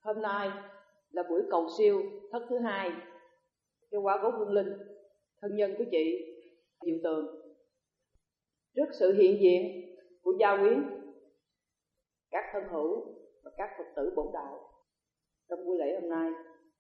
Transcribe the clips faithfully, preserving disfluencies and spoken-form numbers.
Hôm nay là buổi cầu siêu thất thứ hai cho quả cố Hương Linh, thân nhân của chị Diệu Tường. Trước sự hiện diện của gia quyến, các thân hữu và các Phật tử bổn đạo trong buổi lễ hôm nay,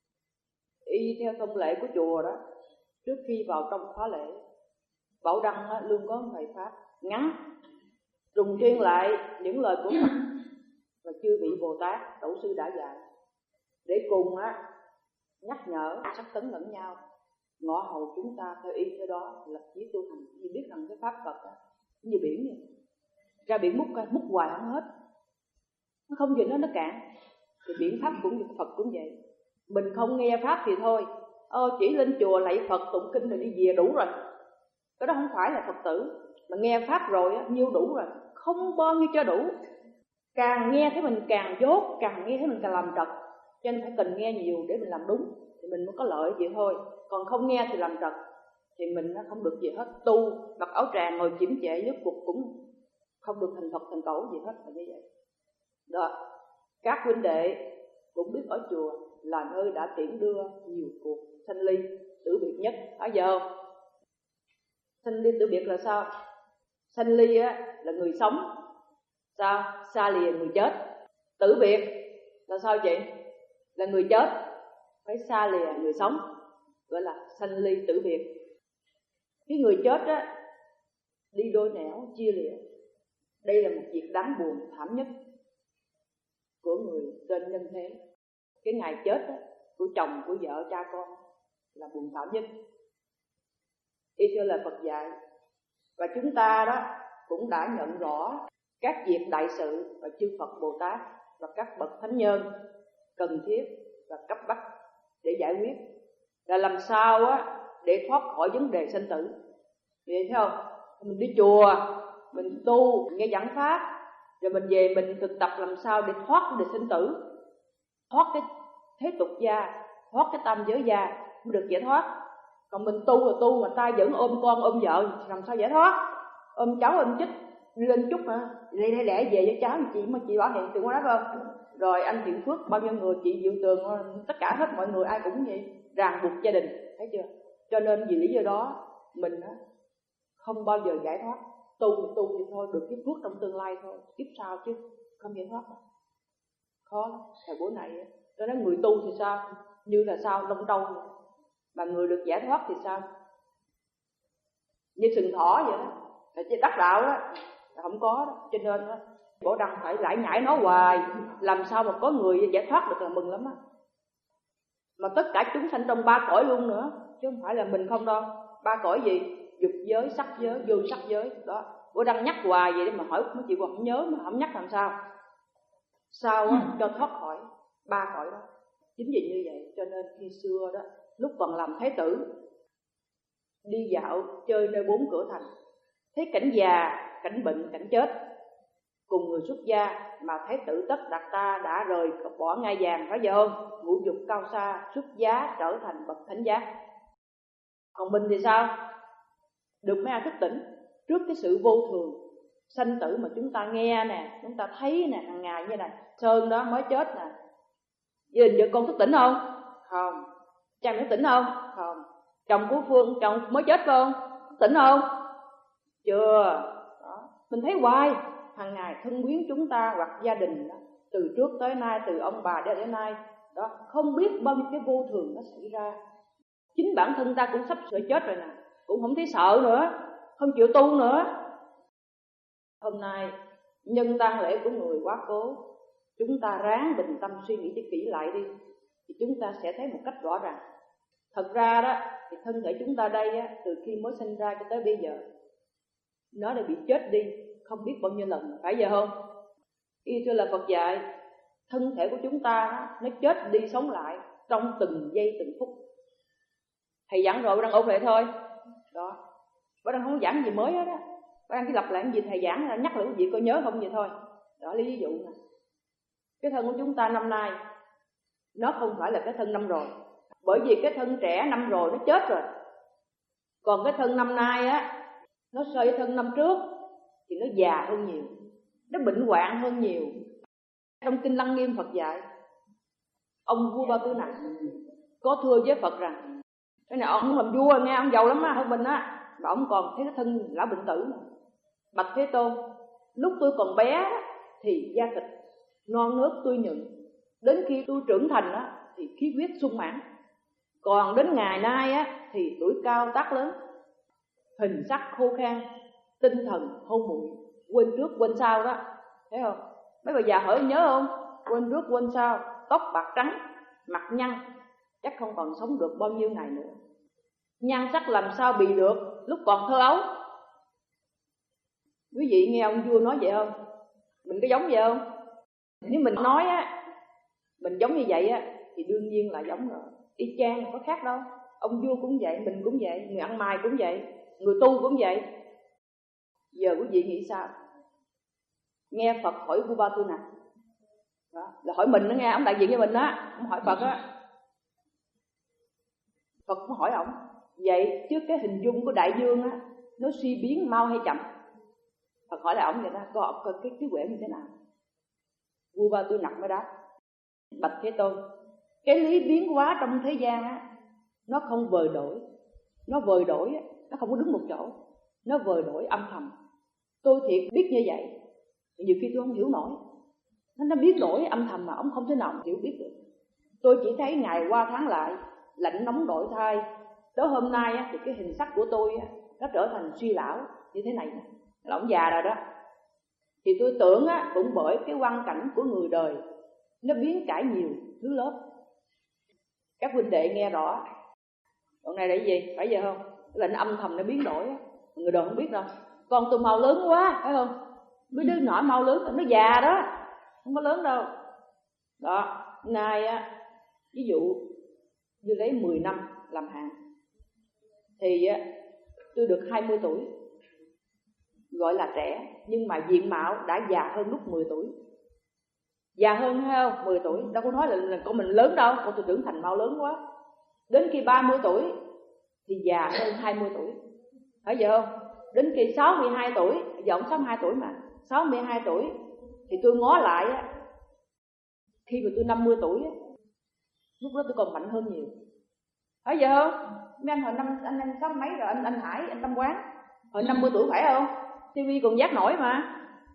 y theo thông lệ của chùa đó, trước khi vào trong khóa lễ, Bảo Đăng á, luôn có một bài pháp ngắn trùng tuyên lại những lời của Phật và chư vị Bồ Tát Tổ sư đã dạy, để cùng á, nhắc nhở sắc tấn lẫn nhau, ngõ hầu chúng ta theo y theo đó lập chí tu hành. Vì biết rằng cái pháp Phật á, như biển vậy, ra biển múc múc hoài không hết, nó không gì nó nó cạn. Thì biển pháp cũng như Phật cũng vậy, mình không nghe pháp thì thôi, ờ, chỉ lên chùa lạy Phật tụng kinh rồi đi về đủ rồi. Cái đó không phải là Phật tử. Mà nghe pháp rồi á, nhiêu đủ rồi, không bao nhiêu cho đủ. Càng nghe thấy mình càng dốt, càng nghe thấy mình càng làm trật. Cho nên phải cần nghe nhiều để mình làm đúng, thì mình mới có lợi vậy thôi. Còn không nghe thì làm trật, thì mình nó không được gì hết. Tu mặc áo tràng ngồi chiếm trệ nước cuộc cũng không được thành Phật thành Tổ gì hết, là như vậy đó. Các huynh đệ cũng biết ở chùa là nơi đã tiễn đưa nhiều cuộc sanh ly tử biệt nhất, phải giờ không? Sanh ly tử biệt là sao? Sanh ly á, là người sống, sao? Xa lìa người chết. Tử biệt là sao chị? Là người chết phải xa lìa người sống, gọi là sanh ly tử biệt. Cái người chết á, đi đôi nẻo chia lìa. Đây là một việc đáng buồn thảm nhất của người trên nhân thế. Cái ngày chết á, của chồng, của vợ, cha con là buồn thảm nhất, y theo lời Phật dạy. Và chúng ta đó cũng đã nhận rõ các việc đại sự và chư Phật Bồ Tát và các bậc thánh nhân cần thiết và cấp bách để giải quyết, là làm sao á để thoát khỏi vấn đề sanh tử. Vậy thấy không? Mình đi chùa, mình tu, mình nghe giảng pháp, rồi mình về mình thực tập làm sao để thoát vấn đề sanh tử, thoát cái thế tục gia, thoát cái tam giới gia mới được giải thoát. Còn mình tu rồi tu mà ta vẫn ôm con ôm vợ, làm sao giải thoát? Ôm cháu ôm chích lên chút hả? Lẹ lẹ lẹ về với cháu chị, mà chị bảo hiện tượng quá đó không? Rồi anh Thiện Phước, bao nhiêu người, chị Diệu Tường, tất cả hết mọi người ai cũng vậy, ràng buộc gia đình, thấy chưa? Cho nên vì lý do đó mình á không bao giờ giải thoát. Tu thì tu thì thôi, được kiếp phước trong tương lai thôi, kiếp sau chứ không giải thoát. Khó lắm. Thời buổi này á, cho nên người tu thì sao? Như là sao lông trâu, mà người được giải thoát thì sao? Như sừng thỏ vậy đó, là chỉ đắc đạo đó là không có đó. Cho nên đó, Bảo Đăng phải lải nhải nó hoài, làm sao mà có người giải thoát được là mừng lắm á. Mà tất cả chúng sanh trong ba cõi luôn nữa, chứ không phải là mình không đâu. Ba cõi gì? Dục giới, sắc giới, vô sắc giới đó. Bảo Đăng nhắc hoài vậy để mà hỏi mấy chị còn không nhớ, mà không nhắc làm sao? Sao á, cho thoát khỏi ba cõi đó. Chính vì như vậy cho nên khi xưa đó, lúc còn làm thái tử, đi dạo chơi nơi bốn cửa thành, thấy cảnh già, cảnh bệnh, cảnh chết cùng người xuất gia, mà thái tử Tất Đạt Ta đã rời bỏ ngai vàng, phải giờ không? Ngũ dục cao xa, xuất giá trở thành bậc thánh giá. Còn mình thì sao? Được mấy ai thức tỉnh trước cái sự vô thường sanh tử mà chúng ta nghe nè, chúng ta thấy nè, hàng ngày như này. Sơn đó mới chết nè, gia đình vợ con thức tỉnh không? Không. Cha mẹ thức tỉnh không? Không. Chồng của Phương, chồng mới chết không? Thức tỉnh không? Chưa. Đó. Mình thấy hoài, hàng ngày thân quyến chúng ta hoặc gia đình đó, từ trước tới nay, từ ông bà đến đến nay đó, không biết bao nhiêu cái vô thường nó xảy ra. Chính bản thân ta cũng sắp sửa chết rồi nè, cũng không thấy sợ nữa, không chịu tu nữa. Hôm nay nhân tang lễ của người quá cố, chúng ta ráng bình tâm suy nghĩ cho kỹ lại đi, thì chúng ta sẽ thấy một cách rõ ràng. Thật ra đó, thì thân thể chúng ta đây á, từ khi mới sinh ra cho tới bây giờ, nó đã bị chết đi không biết bao nhiêu lần, phải vậy không? Y thưa là Phật dạy, thân thể của chúng ta nó chết đi sống lại trong từng giây từng phút. Thầy giảng rồi, đang ôn lại thôi. Đó, bác đang không giảng gì mới hết á, bác đang chỉ lặp lại gì thầy giảng, nhắc lại cái gì coi nhớ không vậy thôi. Đó, lấy ví dụ nè, cái thân của chúng ta năm nay nó không phải là cái thân năm rồi, bởi vì cái thân trẻ năm rồi nó chết rồi. Còn cái thân năm nay á, nó so với thân năm trước thì nó già hơn nhiều, nó bệnh hoạn hơn nhiều. Trong Kinh Lăng Nghiêm Phật dạy, ông vua Ba Tư Nặc có thưa với Phật rằng cái này ông làm vua nghe, ông giàu lắm á, hơn mình á, mà ông còn thấy cái thân lão bệnh tử mà. Bạch Thế Tôn, lúc tôi còn bé thì da thịt non nước tươi nhuận, đến khi tôi trưởng thành á thì khí huyết sung mãn, còn đến ngày nay á thì tuổi cao tác lớn, hình sắc khô khan, tinh thần hôn muội, quên trước quên sau đó, thấy không? Mấy bà già hỏi nhớ không? Quên trước quên sau, tóc bạc trắng, mặt nhăn, chắc không còn sống được bao nhiêu ngày nữa. Nhan sắc làm sao bị được lúc còn thơ ấu? Quý vị nghe ông vua nói vậy không? Mình có giống vậy không? Nếu mình nói á, mình giống như vậy á, thì đương nhiên là giống rồi. Y chang có khác đâu. Ông vua cũng vậy, mình cũng vậy, người ăn mày cũng vậy, người tu cũng vậy. Giờ quý vị nghĩ sao? Nghe Phật hỏi vua Ba Tư Nặc, đó, là hỏi mình đó nghe, ông đại diện cho mình á, ông hỏi Phật á. Phật cũng hỏi ổng, vậy trước cái hình dung của đại dương á, nó suy biến mau hay chậm? Phật hỏi lại ổng vậy đó, coi ổng coi cái trí huệ như thế nào. Vua Ba Tư Nặc mới đáp, bạch Thế Tôn, cái lý biến hóa trong thế gian á, nó không vời đổi, nó vời đổi á, nó không có đứng một chỗ, nó vời đổi âm thầm. Tôi thiệt biết như vậy, nhiều khi tôi không hiểu nổi, nó biến đổi âm thầm mà ông không thể nào hiểu biết được. Tôi chỉ thấy ngày qua tháng lại, lạnh nóng đổi thay. Tới hôm nay á, thì cái hình sắc của tôi á, nó trở thành suy lão như thế này nè, là ông già rồi đó. Thì tôi tưởng á, cũng bởi cái quan cảnh của người đời, nó biến cải nhiều thứ lớp. Các huynh đệ nghe rõ, đoạn này là cái gì? Phải giờ không? Là nó âm thầm nó biến đổi á, người đời không biết đâu. Con tôi mau lớn quá, phải không? Mấy đứa nhỏ mau lớn, nó già đó, không có lớn đâu. Đó, nay á, ví dụ như lấy mười năm làm hạn, thì á, tôi được hai mươi tuổi, gọi là trẻ, nhưng mà diện mạo đã già hơn lúc mười tuổi. Già hơn hay không? mười tuổi, đâu có nói là, là con mình lớn đâu, con tôi trưởng thành mau lớn quá. Đến khi ba mươi tuổi thì già hơn hai mươi tuổi, phải vậy không? Đến khi sáu mươi hai tuổi, giờ ông sáu mươi hai tuổi mà, sáu mươi hai tuổi thì tôi ngó lại á, khi mà tôi năm mươi tuổi á, lúc đó tôi còn mạnh hơn nhiều, phải vậy không? Mấy anh hồi năm anh anh sáu mấy rồi, anh anh Hải, anh Tâm Quán hồi năm mươi tuổi phải không? ti vi còn giác nổi mà.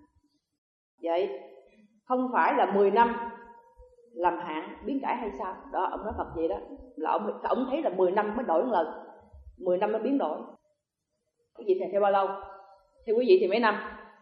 Vậy không phải là mười năm làm hạn biến cải hay sao? Đó, ông nói Phật vậy đó, là ông ông thấy là mười năm mới đổi một lần, mười năm mới biến đổi. Quý vị thầy theo bao lâu? Theo quý vị thì mấy năm?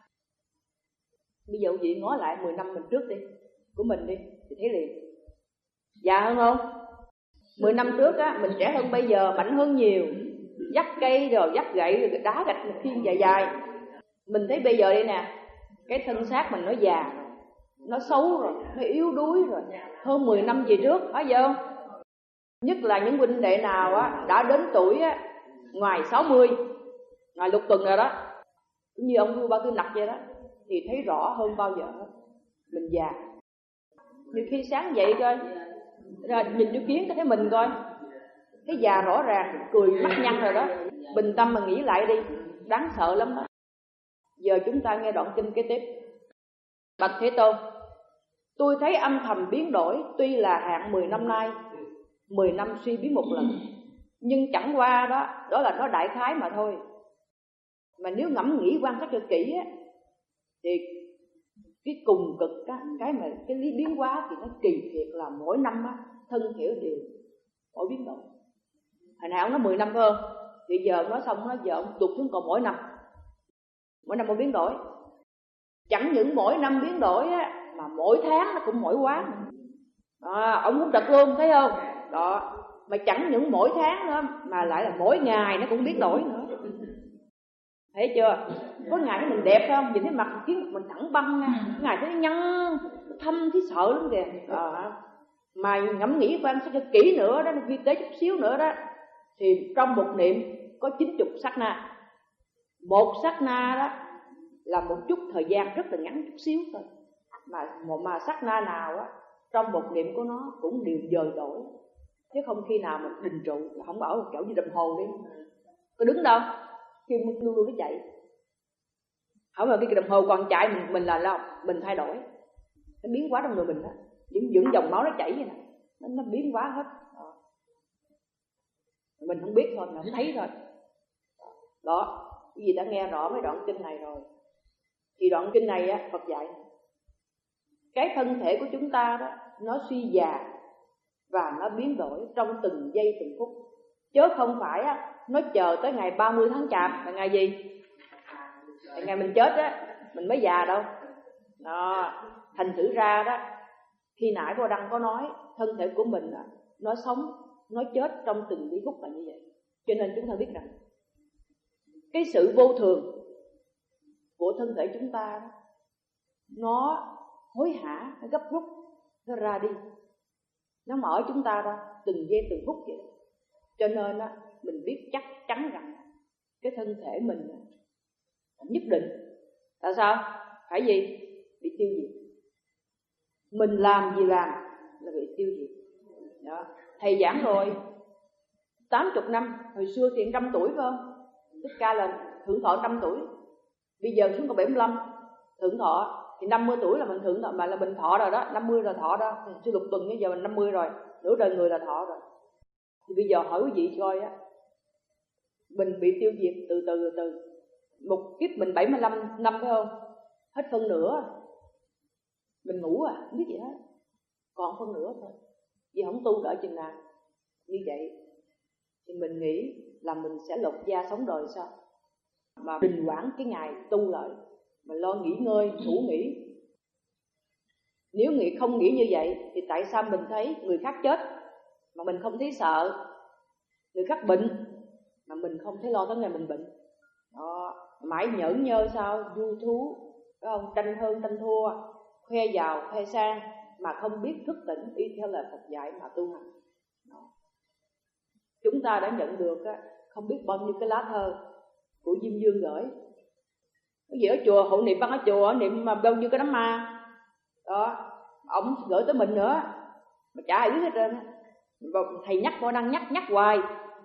Bây giờ quý vị ngó lại mười năm mình trước đi, của mình đi, thì thấy liền già hơn không? Mười năm trước á, mình trẻ hơn bây giờ, mạnh hơn nhiều, dắt cây rồi dắt gậy rồi đá gạch một khiên dài dài. Mình thấy bây giờ đây nè, cái thân xác mình nó già, nó xấu rồi, nó yếu đuối rồi, hơn mười năm về trước, phải vậy không? Nhất là những huynh đệ nào á, đã đến tuổi á, ngoài sáu mươi, ngoài lục tuần rồi đó, cũng như ông vua Ba Tư Nặc vậy đó, thì thấy rõ hơn bao giờ hết, mình già. Nhiều khi sáng dậy coi, rồi nhìn vô kiến có thấy mình coi, cái già rõ ràng, cười mắt nhăn rồi đó. Bình tâm mà nghĩ lại đi, đáng sợ lắm đó. Giờ chúng ta nghe đoạn kinh kế tiếp. Bạch Thế Tôn, tôi thấy âm thầm biến đổi, tuy là hạn mười năm nay, mười năm suy biến một lần, nhưng chẳng qua đó, đó là nó đại khái mà thôi. Mà nếu ngẫm nghĩ quan sát cho kỹ á, thì cái cùng cực á, cái mà cái lý biến hóa thì nó kỳ thiệt là mỗi năm á, thân thể đều mỗi biến đổi. Hồi nãy ông nói mười năm phải không? Thì giờ ông nói xong nó giờ ông tụt xuống còn mỗi năm, mỗi năm một biến đổi. Chẳng những mỗi năm biến đổi á, mà mỗi tháng nó cũng mỗi quá. À, ông cũng trật luôn, thấy không? Đó, mà chẳng những mỗi tháng nữa, mà lại là mỗi ngày nó cũng biến đổi nữa. Thấy chưa? Có ngày cái mình đẹp không? Nhìn thấy mặt khiến mình thẳng băng nha. Ngày thấy nhăn, thâm thấy sợ lắm kìa. Đó. Mà ngẫm nghĩ quan sát cho kỹ nữa đó, vi tế chút xíu nữa đó, thì trong một niệm có chín mươi sát na. Một sát na đó là một chút thời gian rất là ngắn chút xíu thôi. Mà một mà sát na nào á, trong một niệm của nó cũng đều dời đổi, chứ không khi nào mà đình trụ, là không bảo một kiểu như đồng hồ đi, có đứng đâu, khi luôn luôn nó chạy. Không là cái đồng hồ còn chạy, mình mình là lao, mình thay đổi, nó biến hóa trong người mình đó, những những dòng máu nó chảy vậy nè, nó, nó biến hóa hết. Đó. Mình không biết thôi, mình không thấy thôi. Đó, quý vị đã nghe rõ mấy đoạn kinh này rồi. Thì đoạn kinh này á, Phật dạy cái thân thể của chúng ta đó, nó suy già và nó biến đổi trong từng giây từng phút, chứ không phải á, nó chờ tới ngày ba mươi tháng Chạp là ngày gì? Là ngày mình chết á, mình mới già đâu. Đó, thành thử ra đó, khi nãy Vô Đăng có nói thân thể của mình đó, nó sống, nó chết trong từng giây phút là như vậy. Cho nên chúng ta biết rằng cái sự vô thường của thân thể chúng ta đó, nó hối hả, nó gấp rút, nó ra đi, nó mở chúng ta ra từng giây từng phút vậy. Cho nên đó, mình biết chắc chắn rằng cái thân thể mình nhất định là sao? Phải gì? Bị tiêu diệt. Mình làm gì làm là bị tiêu diệt. Đó. Thầy giảng rồi tám mươi năm, hồi xưa thì trăm tuổi phải không? Thích Ca là thượng thọ trăm tuổi. Bây giờ xuống còn bảy mươi lăm thượng thọ. Thì năm mươi tuổi là mình thượng thọ, mà là mình thọ rồi đó, năm mươi là thọ đó. Sư Lục Tuần bây giờ mình năm mươi rồi, nửa đời người là thọ rồi. Thì bây giờ hỏi quý vị coi á, mình bị tiêu diệt từ từ từ từ. Một kiếp mình bảy mươi lăm năm phải không? Hết phân nửa. Mình ngủ à, không biết gì hết. Còn phân nửa thôi. Vì không tu đợi chừng nào. Như vậy thì mình nghĩ là mình sẽ lột da sống đời sao? Mà đình hoãn cái ngày tu lại, mà lo nghỉ ngơi, ngủ nghỉ. Nếu nghĩ không nghĩ như vậy thì tại sao mình thấy người khác chết mà mình không thấy sợ, người khác bệnh mà mình không thấy lo tới ngày mình bệnh? Đó, mãi nhởn nhơ sao, vui thú, phải không? Tranh hơn tranh thua, khoe giàu khoe sang mà không biết thức tỉnh y theo lời Phật dạy mà tu hành. Đó. Chúng ta đã nhận được á, không biết bao nhiêu cái lá thơ của Diêm Dương gửi. Cái gì ở chùa, hộ niệm văn ở chùa, niệm mà bao nhiêu cái đám ma. Đó, ông gửi tới mình nữa, mà chả ai biết hết trơn. Thầy nhắc Vô Đăng nhắc nhắc hoài.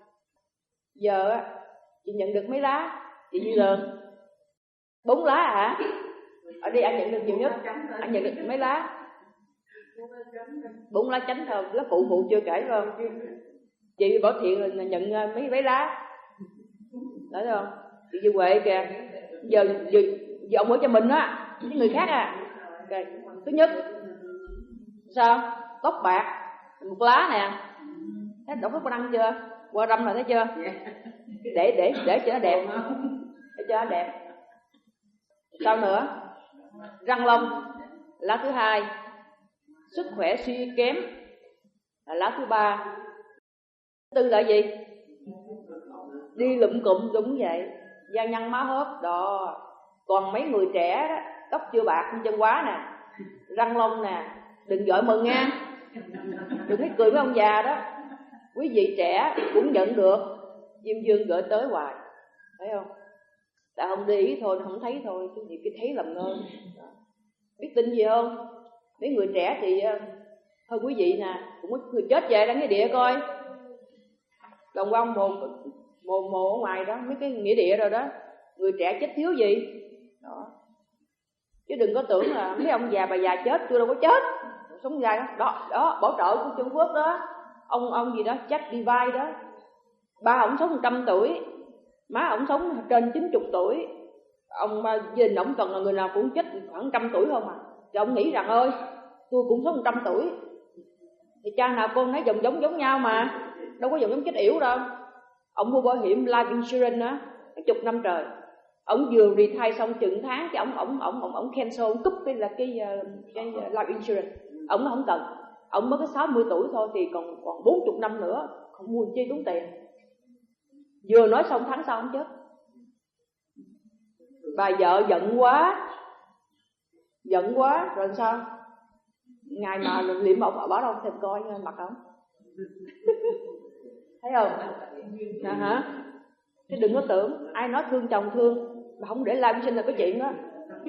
Giờ á, chị nhận được mấy lá, chị Duy Lương? Bốn lá hả? Ở đây anh nhận được nhiều nhất, anh nhận được mấy lá? Bốn lá chánh thôi, lá phụ phụ chưa kể phải không? Chị Bảo Thiện là nhận mấy mấy lá, đấy không? Chị Duy Huệ kìa, giờ, giờ, giờ ông ở cho mình á, với người khác à. Okay. Thứ nhất, sao? Tóc bạc, một lá nè, thấy đọc có đăng chưa? Qua râm rồi thấy chưa? Để để để cho nó đẹp, để cho nó đẹp. Sao nữa? Răng lông, lá thứ hai. Sức khỏe suy kém là lá thứ ba. Thứ tư là gì? Đi lụm cụm đúng vậy, da nhăn má hớp đó. Còn mấy người trẻ đó, tóc chưa bạc chân quá nè, răng lông nè, đừng gọi mừng nha, đừng thấy cười với ông già đó. Quý vị trẻ cũng nhận được Diêm Dương gửi tới hoài, thấy không? Tại không để ý thôi, không thấy thôi, chứ nhiều cái thấy làm ngơ. Biết tin gì không? Mấy người trẻ thì thôi quý vị nè, cũng có người chết về đăng cái địa coi. Đồng quang mồ mồ mồ ở ngoài đó, mấy cái nghĩa địa rồi đó, người trẻ chết thiếu gì đó. Chứ đừng có tưởng là mấy ông già bà già chết, tôi đâu có chết, sống dài đó. Đó, đó bảo trợ của Trung Quốc đó, ông ông gì đó Jack Divide đó, ba ổng sống một trăm tuổi, má ổng sống trên chín mươi tuổi, ông gia đình ổng cần là người nào cũng chết khoảng trăm tuổi không à. Thì ông nghĩ rằng ơi, tôi cũng sống một trăm tuổi, thì cha nào con nói dòng giống giống nhau mà, đâu có dòng giống chết yểu đâu. Ông mua bảo hiểm life insurance á, chục năm trời, ông vừa retire xong chừng tháng cái ông ông ông ông ông cancel, ông cúp cái là cái cái life insurance, ông nó không cần, ông mới có sáu mươi tuổi thôi thì còn còn bốn mươi năm nữa, không mua chi tốn tiền. Vừa nói xong tháng sau ông chết. Bà vợ giận quá, giận quá rồi sao? Ngày mà liệm ông bảo đâu thèm coi mặt ông, thấy không? À, hả? Chứ đừng có tưởng ai nói thương chồng thương mà không để life sinh là cái chuyện đó.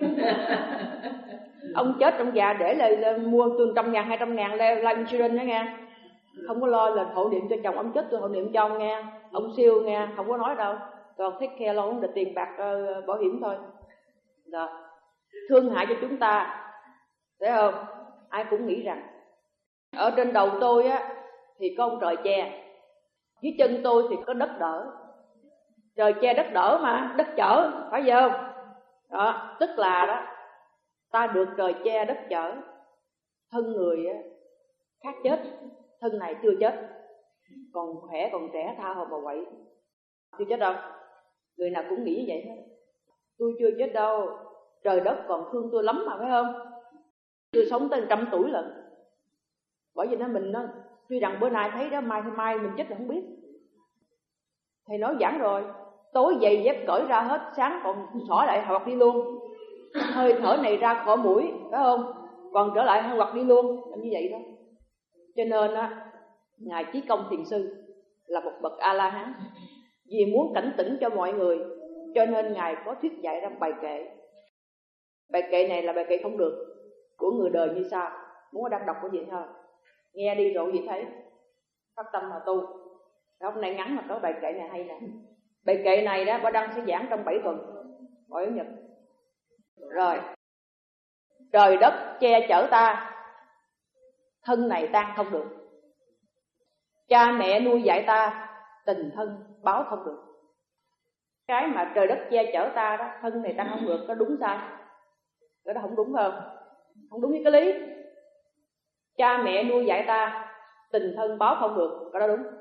Ông chết trong già để là, là mua tôi trăm ngàn hai trăm ngàn life insurance đó nghe, không có lo là hộ niệm cho chồng ông chết tôi hộ niệm cho ông nghe, ông siêu nghe, không có nói đâu, còn take care lo được tiền bạc uh, bảo hiểm thôi. Rồi thương hại cho chúng ta, thấy không? Ai cũng nghĩ rằng Ở trên đầu tôi á thì có ông trời che, dưới chân tôi thì có đất đỡ. Trời che đất đỡ mà, đất chở, phải vậy không? Đó, tức là đó, ta được trời che đất chở. Thân người á khác chết, thân này chưa chết, còn khỏe còn trẻ tha hồ mà quậy. Chưa chết đâu, người nào cũng nghĩ như vậy hết. Tôi chưa chết đâu, trời đất còn thương tôi lắm mà, phải không? Tôi sống tới trăm tuổi lận. Bởi vì nó mình nó tuy rằng bữa nay thấy đó, mai mai mình chết là không biết. Thầy nói giảng rồi, tối giày dép cởi ra hết, sáng còn xỏ lại hoặc đi luôn. Hơi thở này ra khỏi mũi, phải không? Còn trở lại hoặc đi luôn, là như vậy đó. Cho nên á, ngài Chí Công Thiền Sư là một bậc A La Hán, vì muốn cảnh tỉnh cho mọi người, cho nên ngài có thuyết dạy ra bài kệ. Bài kệ này là bài kệ không được của người đời như sau. Muốn đang đọc cái gì thôi, nghe đi rồi gì thấy, phát tâm mà tu. Hôm nay ngắn mà có bài kệ này hay nè. Bài kệ này đó Bà Đăng sẽ giảng trong bảy tuần mỗi Nhật. Rồi, trời đất che chở ta, thân này tan không được. Cha mẹ nuôi dạy ta, tình thân báo không được. Cái mà trời đất che chở ta đó, thân này tan không được, có đúng sai? Cái đó không đúng không? Không đúng với cái lý. Cha mẹ nuôi dạy ta, tình thân báo không được, cái đó đúng.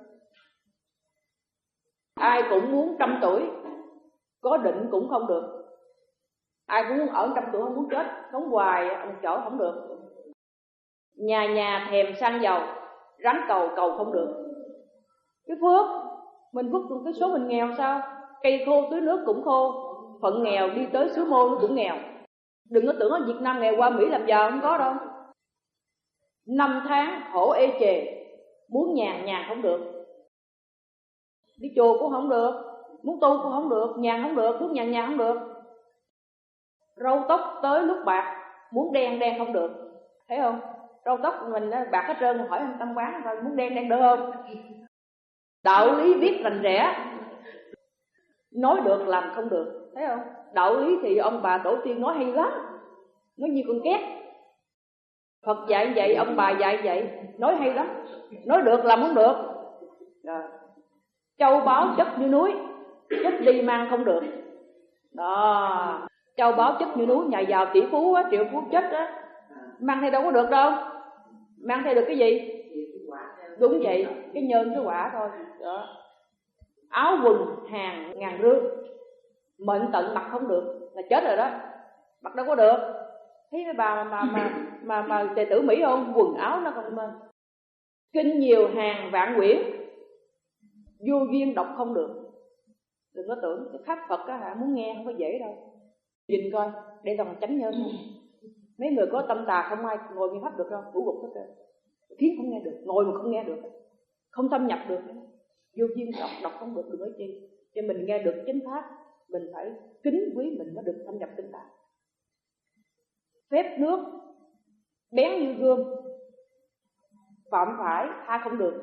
Ai cũng muốn trăm tuổi, có định cũng không được. Ai cũng muốn ở trăm tuổi không muốn chết, sống hoài ông chỗ không được. Nhà nhà thèm xăng dầu, ráng cầu cầu không được. Cái phước mình phước cái số mình nghèo sao? Cây khô tưới nước cũng khô, phận nghèo đi tới xứ mô nó cũng nghèo. Đừng có tưởng ở Việt Nam nghèo qua Mỹ làm giàu, không có đâu. Năm tháng khổ ê chề, muốn nhàn nhàn không được. Đi chùa cũng không được, muốn tu cũng không được, nhàn không được, muốn nhàn nhàn không được. Râu tóc tới lúc bạc, muốn đen đen không được. Thấy không? Râu tóc mình bạc hết trơn, hỏi anh Tâm Quán rồi muốn đen đen được không? Đạo lý viết rành rẽ, nói được làm không được. Thấy không? Đạo lý thì ông bà tổ tiên nói hay lắm, nói như con két. Phật dạy vậy, ông bà dạy vậy, nói hay lắm. Nói được làm không được. Rồi. Châu báu chất như núi, chất đi mang không được. Đó, châu báu chất như núi, nhà giàu tỷ phú á, triệu phú chất á, mang theo đâu có được đâu. Mang theo được cái gì? Đúng vậy, cái nhân cái quả thôi. Đó. Áo quần hàng ngàn rương, mệnh tận mặc không được là chết rồi đó, mặc đâu có được. Thấy mấy bà mà mà mà mà, mà đệ tử Mỹ không, quần áo nó không nên. Kinh nhiều hàng vạn quyển, vô duyên đọc không được. Đừng có tưởng cái pháp Phật á hả, muốn nghe không có dễ đâu. Nhìn coi, đây là chánh nhân không? Mấy người có tâm tà không ai ngồi nghe pháp được đâu, ngủ gục hết rồi. Khiến không nghe được, ngồi mà không nghe được, không thâm nhập được. Vô duyên đọc đọc không được, đừng nói chi. Cho mình nghe được chính pháp, mình phải kính quý mình mới được thâm nhập tinh tạng. Phép nước bén như gươm, phạm phải tha không được.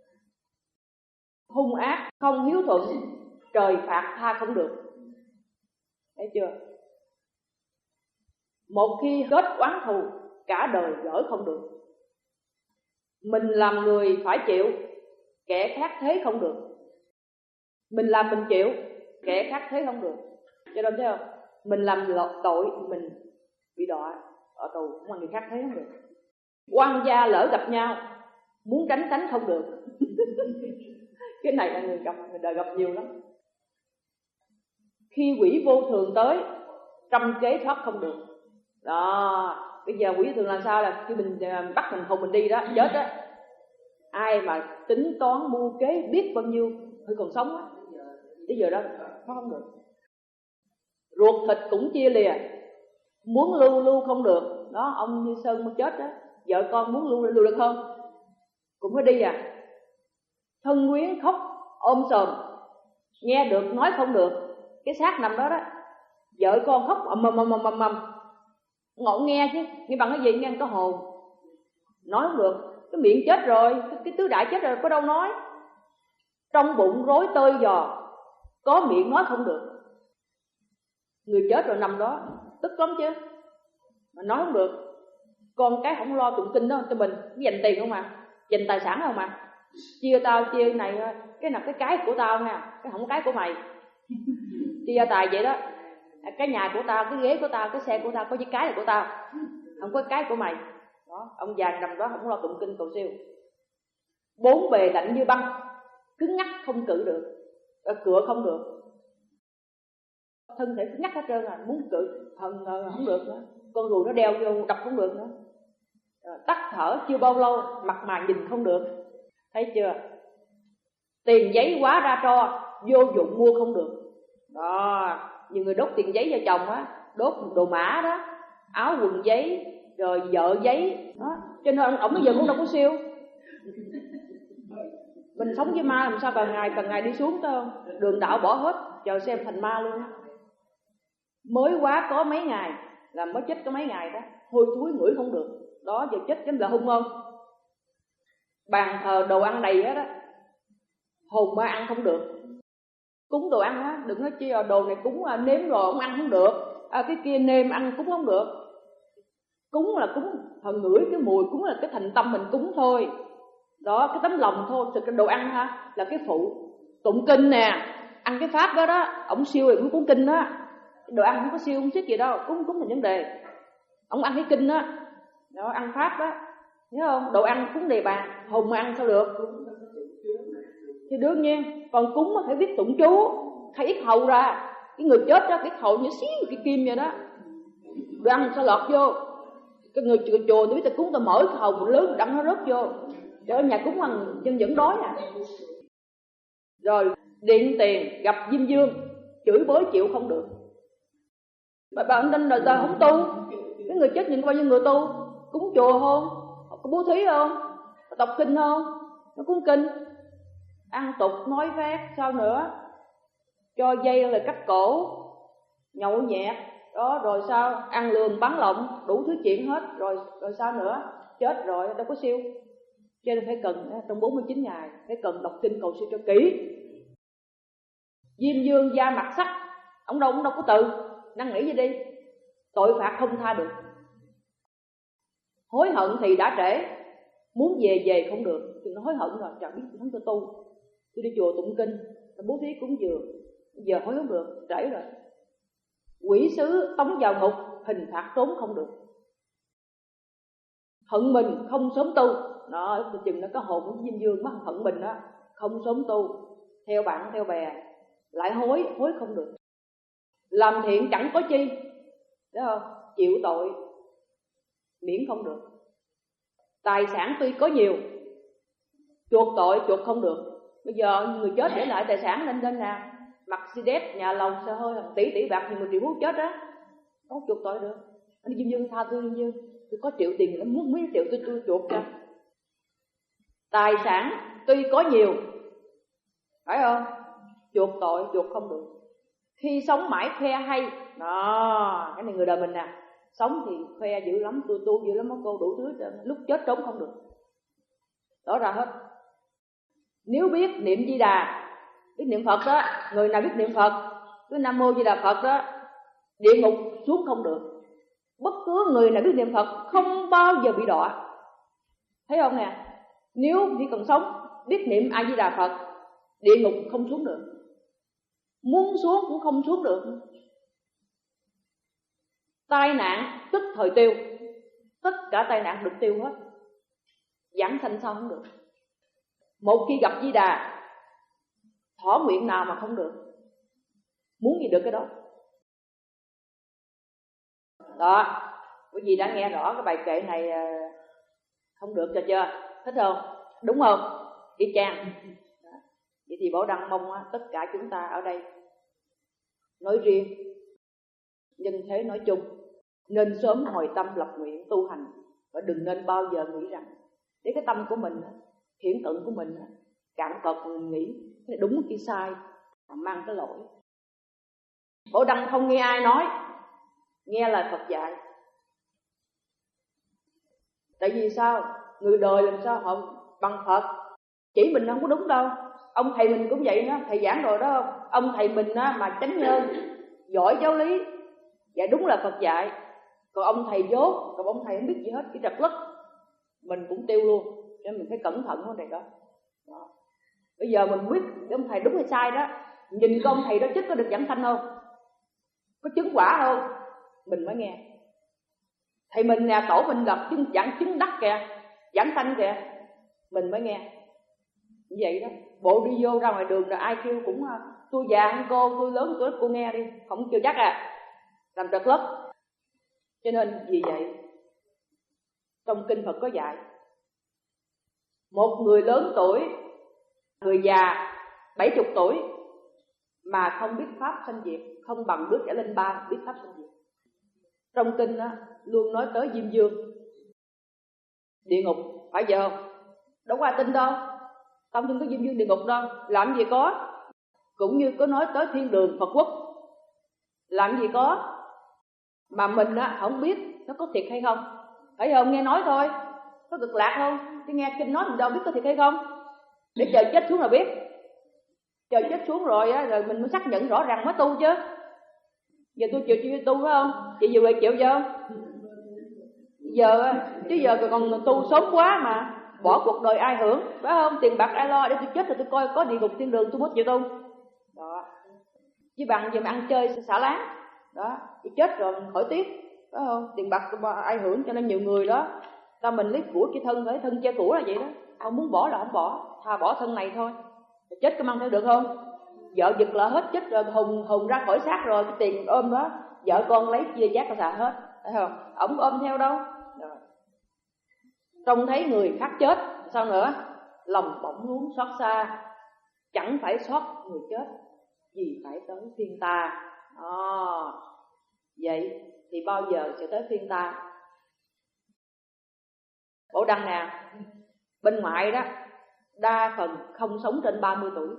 Hung ác không hiếu thuận, trời phạt tha không được. Thấy chưa? Một khi kết oán thù, cả đời gỡ không được. Mình làm người phải chịu, kẻ khác thế không được. Mình làm mình chịu, kẻ khác thế không được. Cho nên thấy không? Mình làm tội, mình bị đọa ở tù, mà người khác thế không được. Oan gia lỡ gặp nhau, muốn tránh tránh không được. Cái này là người gặp, người đời gặp nhiều lắm. Khi quỷ vô thường tới, trăm kế thoát không được. Đó, bây giờ quỷ thường làm sao là khi mình bắt mình hồn mình đi đó, chết đó. Ai mà tính toán mưu kế biết bao nhiêu hơi còn sống á, bây giờ đó nó không được. Ruột thịt cũng chia lìa, muốn lưu lưu không được. Đó, ông Như Sơn mới chết đó, vợ con muốn lưu lưu được không? Cũng phải đi à. Thân quyến khóc ôm sòm, nghe được nói không được. Cái xác nằm đó đó, vợ con khóc ầm ầm ầm ầm ầm ầm, ngộ nghe chứ, nghe bằng cái gì? Nghe có hồn, nói không được. Cái miệng chết rồi, cái, cái tứ đại chết rồi, có đâu nói. Trong bụng rối tơi giò, có miệng nói không được. Người chết rồi nằm đó, tức lắm chứ, mà nói không được. con cái không lo tụng kinh đó cho mình, dành tiền không à, dành tài sản không à, chia tao chia này, cái nào cái cái của tao nha, cái không cái của mày, chia tài vậy đó. Cái nhà của tao, cái ghế của tao, cái xe của tao, có cái cái là của tao, không có cái của mày. Đó, ông già nằm đó không lo tụng kinh cầu siêu. Bốn bề lạnh như băng, cứng ngắc không cự được, cựa không được, thân thể cứng ngắc hết trơn à, muốn cự thần không được nữa, con ruồi nó đeo vô đập không được nữa, tắt thở chưa bao lâu, mặt mày nhìn không được, thấy chưa? Tiền giấy quá ra tro, vô dụng mua không được. Đó, nhiều người đốt tiền giấy cho chồng á, đốt đồ mã đó, áo quần giấy, rồi vợ giấy đó, cho nên ổng bây giờ cũng đâu có siêu. Mình sống với ma làm sao càng ngày càng ngày đi xuống tới không? Đường đạo bỏ hết, chờ xem thành ma luôn. Mới quá có mấy ngày là mới chết có mấy ngày đó, hôi thối ngửi không được. Đó, giờ chết chính là hung không? Bàn thờ đồ ăn đầy hết á, hồn ma ăn không được. Cúng đồ ăn á, đừng nói chi là đồ này cúng à, nếm rồi không ăn không được, à, cái kia nêm ăn cúng không được. Cúng là cúng phần ngửi cái mùi, cúng là cái thành tâm mình cúng thôi. Đó, cái tấm lòng thôi. Thực ra đồ ăn ha là cái phụ. Tụng kinh nè, ăn cái pháp đó đó, ổng siêu rồi cũng cúng kinh đó. Đồ ăn không có siêu không xiết gì đâu, cúng cúng là vấn đề. Ổng ăn cái kinh đó, đó ăn pháp đó, nhớ không? Đồ ăn cúng đề bàn, hồn mà ăn sao được? Thì đương nhiên, còn cúng phải biết tụng chú, khai ít hầu ra. Cái người chết đó, cái hầu như xíu cái kim vậy đó. Đồ ăn sao lọt vô? Cái người chùa tôi biết ta cúng ta mở cái hầu lớn đặng nó rớt vô. Chứ ở nhà cúng ăn chân vẫn đói à. Rồi điện tiền gặp Diêm Dương, chửi bới chịu không được. Bà bà anh Đinh đời ta không tu. Cái người chết nhìn bao nhiêu người tu, cúng chùa không, có bố thí không, có đọc kinh không, nó cúng kinh, ăn tục nói phét sao nữa, cho dây là cắt cổ, nhậu nhẹt đó, rồi sao ăn lường bắn lộng, đủ thứ chuyện hết, rồi rồi sao nữa, chết rồi đâu có siêu. Cho nên phải cần trong bốn mươi chín ngày phải cần đọc kinh cầu siêu cho kỹ. Diêm Dương da mặt sắc, ông đâu ông đâu có từ, năn nỉ gì đi, tội phạt không tha được. Hối hận thì đã trễ, muốn về về không được, thì nó hối hận rồi, chẳng biết không cho tu. Tôi đi chùa tụng kinh, bố thí cúng dường, giờ hối không được, trễ rồi. Quỷ sứ tống vào ngục, hình phạt trốn không được. Hận mình không sớm tu, nó chừng nó có hồn của Diêm Dương mất hận mình đó, không sớm tu, theo bạn theo bè, lại hối, hối không được. Làm thiện chẳng có chi, đúng không? Chịu tội, miễn không được. Tài sản tuy có nhiều, chuộc tội chuộc không được. Bây giờ người chết để lại tài sản lên trên nào, Mercedes, nhà lầu, xe hơi, tỷ tỷ bạc, nhiều người triệu phú chết á, không chuộc tội được. Anh Diêm Dương tha tôi Diêm Dương, tôi có triệu tiền, nó muốn mấy triệu tôi tôi chuộc cho. Tài sản tuy có nhiều, phải không? Chuộc tội chuộc không được. Khi sống mãi khoe hay, đó, cái này người đời mình nè, sống thì khoe dữ lắm, tôi tu dữ lắm, cô đủ thứ, lúc chết trốn không được. Đó ra hết. Nếu biết niệm Di Đà, biết niệm Phật đó, người nào biết niệm Phật, cứ Nam Mô Di Đà Phật đó, địa ngục xuống không được. Bất cứ người nào biết niệm Phật không bao giờ bị đọa. Thấy không nè? Nếu chỉ cần sống biết niệm A Di Đà Phật, địa ngục không xuống được, muốn xuống cũng không xuống được. Tai nạn tức thời tiêu, tất cả tai nạn được tiêu hết, giảng sanh sao không được. Một khi gặp Di Đà, thỏa nguyện nào mà không được, muốn gì được cái đó. Đó, quý vị đã nghe rõ cái bài kệ này không được cho chưa? Thích không? Đúng không? Y chang. Vậy thì Bảo Đăng mong tất cả chúng ta ở đây nói riêng, nhân thế nói chung, nên sớm hồi tâm lập nguyện tu hành, và đừng nên bao giờ nghĩ rằng để cái tâm của mình, thiện cận của mình cạn cợt, mình nghĩ cái đúng cái sai mà mang cái lỗi. Bảo Đăng không nghe ai nói, nghe là Phật dạy. Tại vì sao? Người đời làm sao họ bằng Phật, chỉ mình không có đúng đâu. Ông thầy mình cũng vậy đó, thầy giảng rồi đó không? Ông thầy mình á, mà chánh nhân, giỏi giáo lý, dạ đúng là Phật dạy. Còn ông thầy dốt, còn ông thầy không biết gì hết, cái trật lất, mình cũng tiêu luôn. Cho nên mình phải cẩn thận vấn đề đó. Đó. Bây giờ mình biết ông thầy đúng hay sai đó, nhìn cái ông thầy đó chết có được giảng sanh không, có chứng quả không, mình mới nghe. Thầy mình nè, tổ mình lập chứng giảng chứng đắc kìa, giảng sanh kìa, mình mới nghe. Như vậy đó, bộ đi vô ra ngoài đường là ai kêu cũng tôi già hơn cô, tôi lớn tuổi, cô nghe đi, không chưa chắc à, làm trật lất. Cho nên vì vậy trong kinh Phật có dạy, một người lớn tuổi, người già bảy chục tuổi mà không biết pháp sanh diệt, không bằng đứa trẻ lên ba biết pháp sanh diệt. Trong kinh đó luôn nói tới Diêm Dương, địa ngục, phải vậy không? Đâu có ai tin đâu, không tin có Diêm Dương địa ngục đâu, làm gì có. Cũng như có nói tới thiên đường Phật quốc, làm gì có. Mà mình á không biết nó có thiệt hay không, phải không? Nghe nói thôi, có cực lạc không, chứ nghe kinh nói mình đâu biết có thiệt hay không. Để trời chết xuống là biết, trời chết xuống rồi á, rồi mình mới xác nhận rõ ràng mới tu chứ. Giờ tôi chịu chịu tu phải không? Chị vừa chịu chưa? Giờ chứ giờ còn tu sớm quá mà bỏ cuộc đời ai hưởng, phải không? Tiền bạc ai lo, để tôi chết rồi tôi coi có địa ngục thiên đường tôi mới chịu tu. Đó. Chứ bằng giờ mà ăn chơi xả láng, đó, thì chết rồi mình khỏi tiếc, phải không? Tiền bạc ai hưởng, cho nên nhiều người đó, ta mình lấy của cái thân, lấy thân che của là vậy đó. Không muốn bỏ là không bỏ, thà bỏ thân này thôi. Chết có mang theo được không? Vợ giật là hết, chết rồi hùng hùng ra khỏi xác rồi, cái tiền ôm đó vợ con lấy chia giác ra xài hết, phải không? Ổng ôm theo đâu. Rồi. Trông thấy người khác chết, sao nữa? Lòng bỗng muốn xót xa, chẳng phải xót người chết, vì phải tới phiên ta. À, vậy thì bao giờ sẽ tới phiên ta? Bộ đăng nè, bên ngoại đó đa phần không sống trên ba mươi tuổi.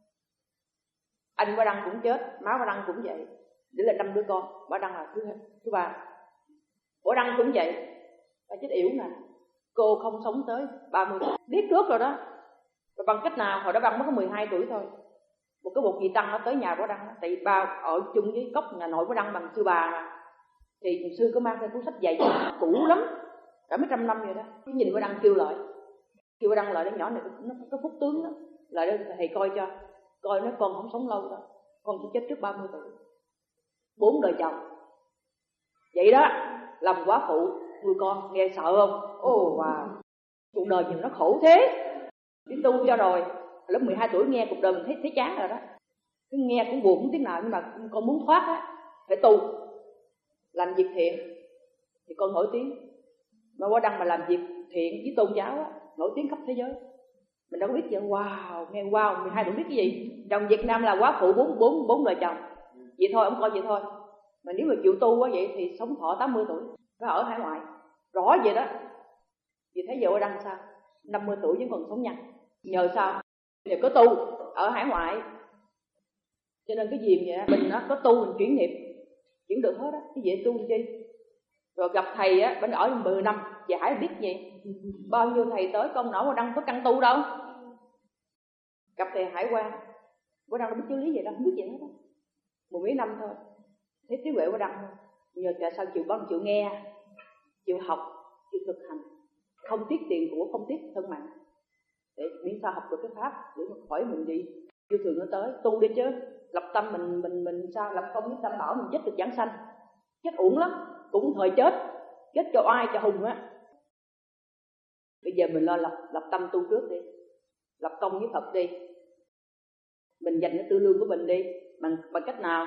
Anh Ba Đăng cũng chết, má Ba Đăng cũng vậy, để là năm đứa con, Ba Đăng là thứ thứ ba. Bộ Đăng cũng vậy, phải chết yểu nè. Cô không sống tới ba mươi tuổi, biết trước rồi đó. Rồi bằng cách nào? Hồi đó Đăng mới có mười hai tuổi thôi. Một cái một vị tăng nó tới nhà Võ Đăng, tại vì ba ở chung với cốc nhà nội Võ Đăng bằng sư bà mà. Thì hồi xưa có mang theo cuốn sách dày cũ lắm, cả mấy trăm năm rồi đó. Cái nhìn Võ Đăng kêu lại, kêu Võ Đăng lại, đứa nhỏ này nó có phúc tướng đó, lại đây thầy coi cho, coi nói con không sống lâu đâu, con sẽ chết trước ba mươi tuổi, bốn đời chồng. Vậy đó, làm quá phụ nuôi con, nghe sợ không? Ồ oh, wow, cuộc đời nhìn nó khổ thế. Đi tu cho rồi, lớp mười hai tuổi nghe cuộc đời mình thấy thấy chán rồi đó. Cứ nghe cũng buồn không tiếng nào, nhưng mà con muốn thoát á, phải tu, làm việc thiện thì con nổi tiếng. Mà Võ Đăng mà làm việc thiện với tôn giáo á, nổi tiếng khắp thế giới. Mình đâu có biết gì. Wow, nghe wow, mười hai tuổi biết cái gì. Chồng Việt Nam là quá phụ bốn bốn bốn đời chồng. Vậy thôi, ông coi vậy thôi. Mà nếu mà chịu tu quá vậy thì sống thọ tám mươi tuổi, phải ở hải ngoại. Rõ vậy đó. Vì thấy giờ Võ Đăng sao? năm mươi tuổi vẫn còn sống nhanh. Nhờ sao? Nhờ có tu ở hải ngoại. Cho nên cái gì vậy, mình nó có tu mình chuyển nghiệp, chuyển được hết á. Cái gì tu làm chi? Rồi gặp thầy á, bên ở mười năm, về hải biết gì? Bao nhiêu thầy tới công nổi Võ Đăng có căn tu đâu. Gặp thầy hải quan, Võ Đăng đâu biết chứ lý gì đâu, không biết gì hết đó. Một mấy năm thôi, thấy trí huệ Võ Đăng thôi. Nhờ tại sao chịu băng, chịu nghe, chịu học, chịu thực hành, không tiếc tiền của, không tiếc thân mạng, để miễn sao học được cái pháp để mà khỏi mình đi. Yêu thường nó tới, tu đi chứ, lập tâm mình mình mình sao lập công với tâm bảo mình chết được giảng sanh. Chết uổng lắm, cũng thời chết, chết cho ai cho hùng á. Bây giờ mình lo lập lập tâm tu trước đi, lập công với Phật đi, mình dành cái tư lương của mình đi, bằng bằng cách nào?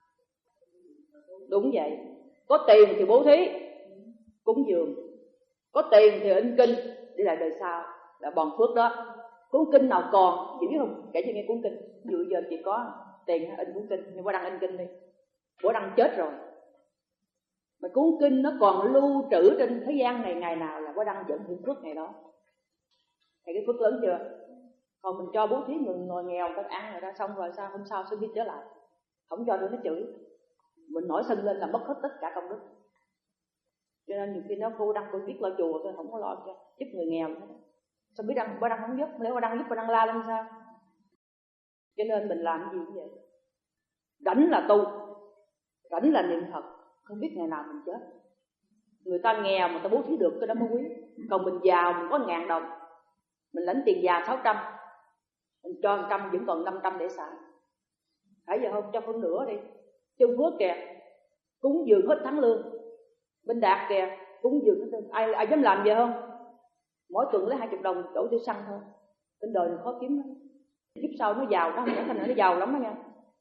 Đúng vậy, có tiền thì bố thí, cúng dường, có tiền thì in kinh để lại đời sau, là bòn phước đó. Cuốn kinh nào còn, chị biết không? Kể cho nghe cuốn kinh. Dựa giờ chị có tiền in cuốn kinh, nhưng Võ Đăng in kinh đi. Võ Đăng chết rồi, mà cuốn kinh nó còn lưu trữ trên thế gian này, ngày nào là Võ Đăng vẫn hưởng phước ngày đó. Thì cái phước lớn chưa? Còn mình cho bố thí người ngồi nghèo người ta ăn rồi ra xong rồi sao hôm sau sẽ đi trở lại, không cho nữa nó chửi, mình nổi sân lên là mất hết tất cả công đức. Cho nên nhiều khi nó cô Đăng tôi biết lo chùa tôi không có lo cho giúp người nghèo nữa. Sao biết Đăng Võ Đăng không giúp, nếu Võ Đăng giúp Võ Đăng la lên sao? Cho nên mình làm cái gì cũng vậy, rảnh là tu, rảnh là niệm Phật, không biết ngày nào mình chết. Người ta nghèo mà ta bố thí được cái đó mới quý. Còn mình giàu mình có ngàn đồng, mình lãnh tiền già sáu trăm, mình cho một trăm vẫn còn năm trăm để xài. Phải giờ không cho phân nửa đi. Chân Phước kìa, cúng dường hết tháng lương. Bên Đạt kìa, cúng dường hết lương. Ai, ai dám làm vậy không? Mỗi tuần lấy hai mươi đồng đổ tiêu xăng thôi. Trên đời khó kiếm lắm. Kiếp sau nó giàu, nó không trở thành nó giàu lắm đó nha.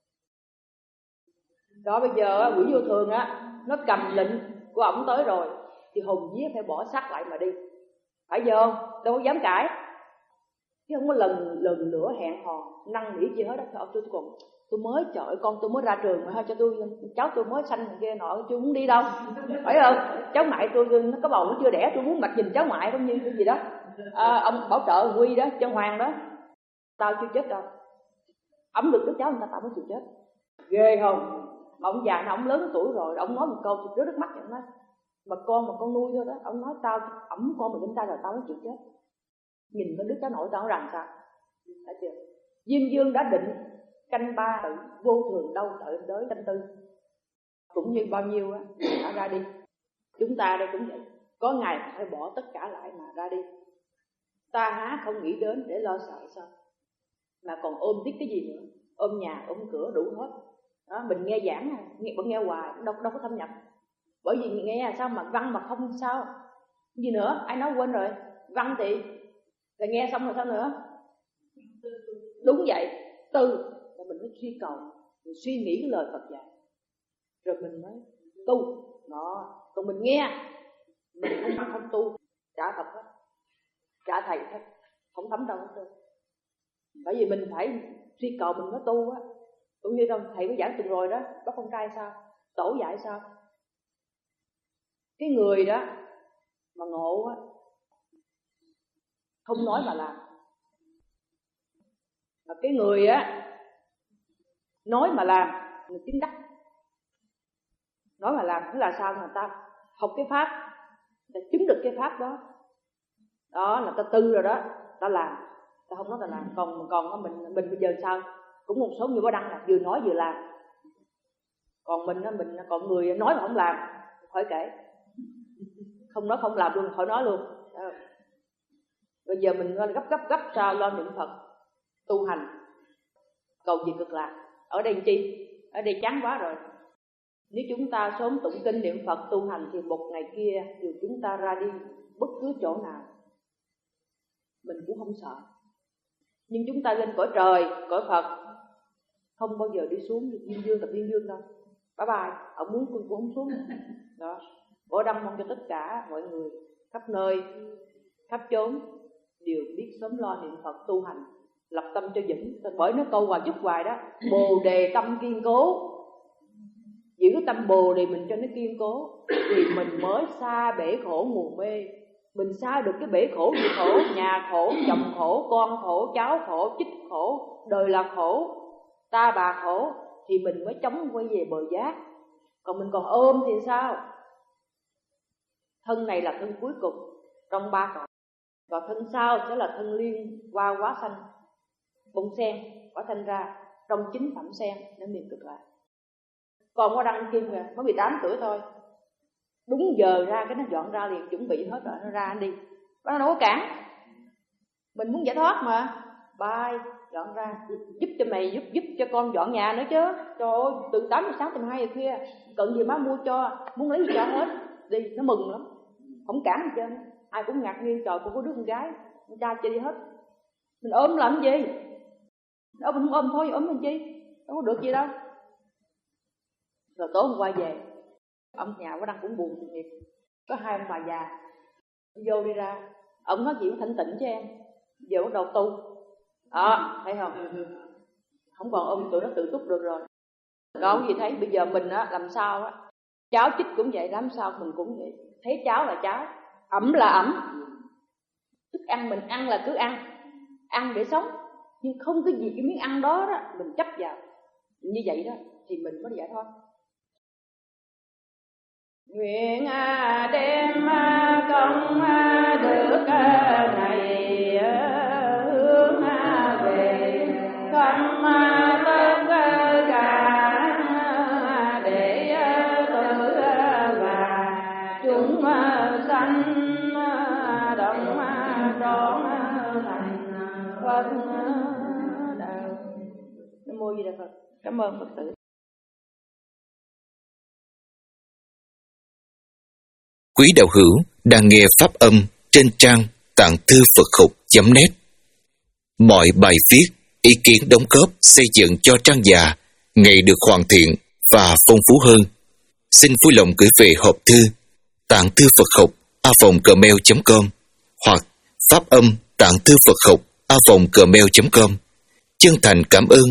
Đó bây giờ quỷ vô thường á, nó cầm lệnh của ổng tới rồi thì hồn vía phải bỏ xác lại mà đi. Phải giờ không? Đâu có dám cãi. Chứ không có lần lần nữa hẹn hò năn nỉ gì hết đó. Thôi tôi còn tôi mới trời con tôi mới ra trường mà thôi cho tôi cháu tôi mới sanh kia nọ tôi muốn đi đâu. Phải không? Cháu ngoại tôi nó có bầu nó chưa đẻ tôi muốn mặt nhìn cháu ngoại cũng như cái gì đó. À, ông bảo trợ Quy đó, cho Hoàng đó. Tao chưa chết đâu. Ổng được đứa cháu người ta tao mới chịu chết. Ghê không? Mà ông già nó ông lớn tuổi rồi, ông nói một câu thì rớt nước mắt vậy. Ông nói mà con mà con nuôi thôi đó. Ông nói tao ẩm con mình đến ta rồi tao mới chịu chết. Nhìn cái đứa cháu nội tao nó rằng sao? Thấy chưa? Diêm Dương đã định canh ba tự vô thường đâu tự đới canh tư. Cũng như bao nhiêu á đã ra đi. Chúng ta đây cũng vậy. Có ngày phải bỏ tất cả lại mà ra đi. Ta há không nghĩ đến để lo sợ sao? Mà còn ôm tiếc cái gì nữa? Ôm nhà, ôm cửa đủ hết. Đó, mình nghe giảng nghe vẫn nghe hoài, đâu đâu có thâm nhập. Bởi vì nghe sao mà văn mà không sao. Gì nữa? Ai nói quên rồi. Văn thì là nghe xong rồi sao nữa? Đúng vậy. Từ là mình mới suy cầu, mình suy nghĩ cái lời Phật dạy, rồi mình mới tu. Đó, còn mình nghe, mình không không tu, trả Phật hết, trả thầy hết, không thấm đâu hết. Bởi vì mình phải suy cầu mình mới tu á. Cũng như đâu thầy có giảng tuần rồi đó, bác con trai sao, tổ dạy sao. Cái người đó mà ngộ á, không nói mà làm. Mà cái người á nói mà làm, người chứng đắc. Nói mà làm, tức là sao? Người ta học cái pháp, người ta chứng được cái pháp đó. Đó là ta tư rồi đó, ta làm. Ta không nói ta làm. Còn còn mình mình bây giờ sao? Cũng một số người có đăng là vừa nói vừa làm. Còn mình á, mình còn người nói mà không làm, khỏi kể. Không nói không làm luôn, khỏi nói luôn. Đó. Bây giờ mình gấp gấp gấp sao lo niệm Phật, tu hành, cầu gì cực lạc. Ở đây chi? Ở đây chán quá rồi. Nếu chúng ta sớm tụng kinh niệm Phật tu hành thì một ngày kia dù chúng ta ra đi bất cứ chỗ nào mình cũng không sợ. Nhưng chúng ta lên cõi trời, cõi Phật không bao giờ đi xuống Diêm Dương, tập Diêm Dương đâu. Bye bye, ông muốn cũng không xuống. Đó. Bỏ đâm mong cho tất cả mọi người khắp nơi, khắp chốn đều biết sớm lo niệm Phật tu hành, lập tâm cho vững. Bởi nó câu hoài chút hoài đó, bồ đề tâm kiên cố. Giữ tâm bồ đề mình cho nó kiên cố thì mình mới xa bể khổ nguồn mê. Mình xa được cái bể khổ gì khổ? Nhà khổ, chồng khổ, con khổ, cháu khổ, chích khổ, đời là khổ, ta bà khổ, thì mình mới chống quay về bờ giác. Còn mình còn ôm thì sao? Thân này là thân cuối cùng trong ba cõi, và thân sau sẽ là thân liên qua hóa sanh, bông sen hóa sanh ra trong chính phẩm sen nên niệm cực lạc. Còn có đăng kim kìa, mới mười tám tuổi thôi, đúng giờ ra cái nó dọn ra liền, chuẩn bị hết rồi nó ra đi, nó đâu có cản. Mình muốn giải thoát mà, bye, dọn ra, giúp cho mày, giúp giúp cho con dọn nhà nữa chứ. Trời ơi, từ tám giờ sáng tới mười hai giờ khuya, cần gì má mua cho, muốn lấy gì cho hết, đi, nó mừng lắm, không cản gì trơn. Ai cũng ngạc nhiên, trời, cô có đứa con gái, con trai chơi đi hết. Mình ôm làm gì? Đâu mình không ôm thôi, ôm làm chi? Đâu có được gì đâu. Rồi tối hôm qua về, ông nhà có đang cũng buồn tội nghiệp. Có hai ông bà già vô đi ra, ông nói chuyện thanh tịnh cho em, giờ bắt đầu tu. Đó, thấy không? Không còn ôm tụi nó tự túc được rồi. Còn gì thấy, bây giờ mình á, làm sao á, cháu chích cũng vậy, làm sao mình cũng vậy. Thấy cháu là cháu, ẩm là ẩm. Thức ăn mình ăn là cứ ăn, ăn để sống. Nhưng không cái gì cái miếng ăn đó, đó mình chấp vào. Như vậy đó, thì mình mới giải thoát. Nguyện đem công đức này hướng về không tất cả để tự và chúng Phật. Nam mô Di Đà Phật. Cảm ơn Phật tử. Quý đạo hữu đang nghe pháp âm trên trang tạng thư Phật học chấm net. Mọi bài viết, ý kiến đóng góp xây dựng cho trang già ngày được hoàn thiện và phong phú hơn. Xin vui lòng gửi về hộp thư tạng thư Phật học a vòng gmail chấm com hoặc pháp âm tạng thư Phật học a vòng gmail chấm com. Chân thành cảm ơn